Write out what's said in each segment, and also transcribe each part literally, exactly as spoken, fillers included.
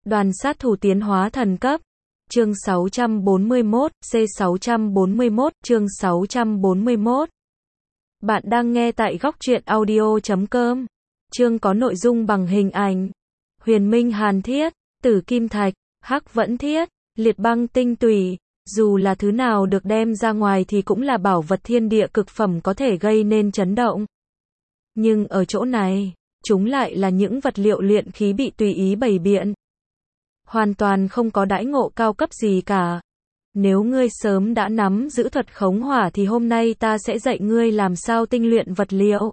Đoàn sát thủ tiến hóa thần cấp. Chương sáu trăm bốn mươi mốt, C sáu trăm bốn mươi mốt, chương sáu trăm bốn mươi mốt. Bạn đang nghe tại góc truyện audio chấm com. Chương có nội dung bằng hình ảnh. Huyền minh hàn thiết, tử kim thạch, hắc vẫn thiết, liệt băng tinh tùy. Dù là thứ nào được đem ra ngoài thì cũng là bảo vật thiên địa cực phẩm có thể gây nên chấn động. Nhưng ở chỗ này, chúng lại là những vật liệu luyện khí bị tùy ý bày biện. Hoàn toàn không có đãi ngộ cao cấp gì cả. Nếu ngươi sớm đã nắm giữ thuật khống hỏa thì hôm nay ta sẽ dạy ngươi làm sao tinh luyện vật liệu.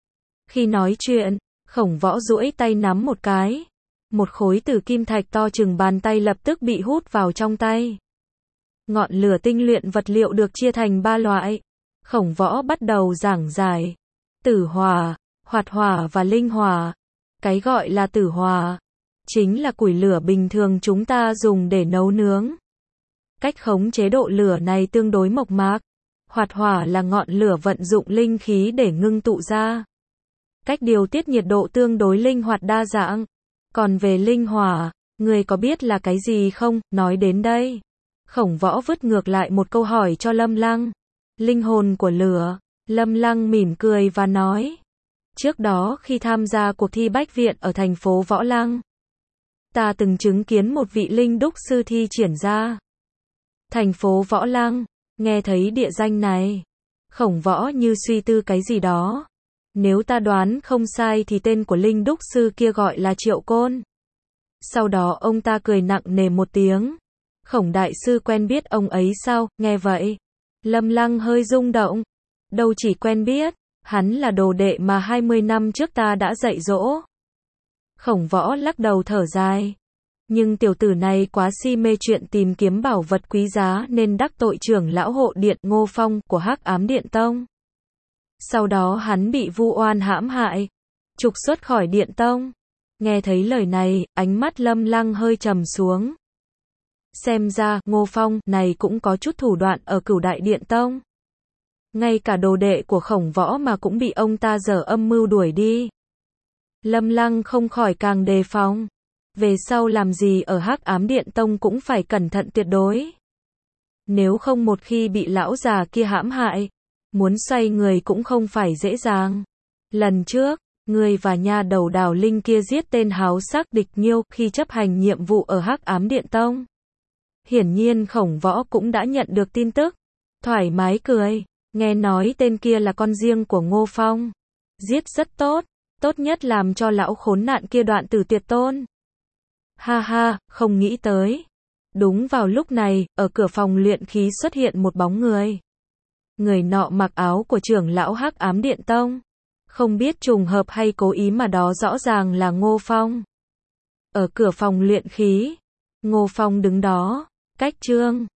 Khi nói chuyện, Khổng Võ duỗi tay nắm một cái. Một khối tử kim thạch to chừng bàn tay lập tức bị hút vào trong tay. Ngọn lửa tinh luyện vật liệu được chia thành ba loại. Khổng Võ bắt đầu giảng giải. Tử hỏa, hoạt hỏa và linh hỏa. Cái gọi là tử hỏa chính là củi lửa bình thường chúng ta dùng để nấu nướng. Cách khống chế độ lửa này tương đối mộc mạc. Hoạt hỏa là ngọn lửa vận dụng linh khí để ngưng tụ ra. Cách điều tiết nhiệt độ tương đối linh hoạt đa dạng. Còn về linh hỏa, người có biết là cái gì không? Nói đến đây, Khổng Võ vứt ngược lại một câu hỏi cho Lâm Lăng. Linh hồn của lửa. Lâm Lăng mỉm cười và nói. Trước đó khi tham gia cuộc thi bách viện ở thành phố Võ Lăng, ta từng chứng kiến một vị linh đúc sư thi triển ra. Thành phố Võ Lăng, nghe thấy địa danh này, Khổng Võ như suy tư cái gì đó. Nếu ta đoán không sai thì tên của linh đúc sư kia gọi là Triệu Côn. Sau đó ông ta cười nặng nề một tiếng. Khổng đại sư quen biết ông ấy sao? Nghe vậy, Lâm Lăng hơi rung động. Đâu chỉ quen biết, hắn là đồ đệ mà hai mươi năm trước ta đã dạy dỗ. Khổng Võ lắc đầu thở dài. Nhưng tiểu tử này quá si mê chuyện tìm kiếm bảo vật quý giá nên đắc tội trưởng lão hộ điện Ngô Phong của Hắc Ám Điện Tông. Sau đó hắn bị vu oan hãm hại, trục xuất khỏi Điện Tông. Nghe thấy lời này, ánh mắt Lâm Lăng hơi trầm xuống. Xem ra, Ngô Phong này cũng có chút thủ đoạn ở Cửu Đại Điện Tông. Ngay cả đồ đệ của Khổng Võ mà cũng bị ông ta giở âm mưu đuổi đi. Lâm Lăng không khỏi càng đề phòng. Về sau làm gì ở Hắc Ám Điện Tông cũng phải cẩn thận tuyệt đối. Nếu không một khi bị lão già kia hãm hại, muốn xoay người cũng không phải dễ dàng. Lần trước, ngươi và nha đầu Đào Linh kia giết tên háo sắc địch Nhiêu khi chấp hành nhiệm vụ ở Hắc Ám Điện Tông. Hiển nhiên Khổng Võ cũng đã nhận được tin tức. Thoải mái cười, nghe nói tên kia là con riêng của Ngô Phong. Giết rất tốt, tốt nhất làm cho lão khốn nạn kia đoạn tử tuyệt tôn. Ha ha, không nghĩ tới. Đúng vào lúc này, ở cửa phòng luyện khí xuất hiện một bóng người. Người nọ mặc áo của trưởng lão Hắc Ám Điện Tông. Không biết trùng hợp hay cố ý mà đó rõ ràng là Ngô Phong. Ở cửa phòng luyện khí, Ngô Phong đứng đó, cách Trương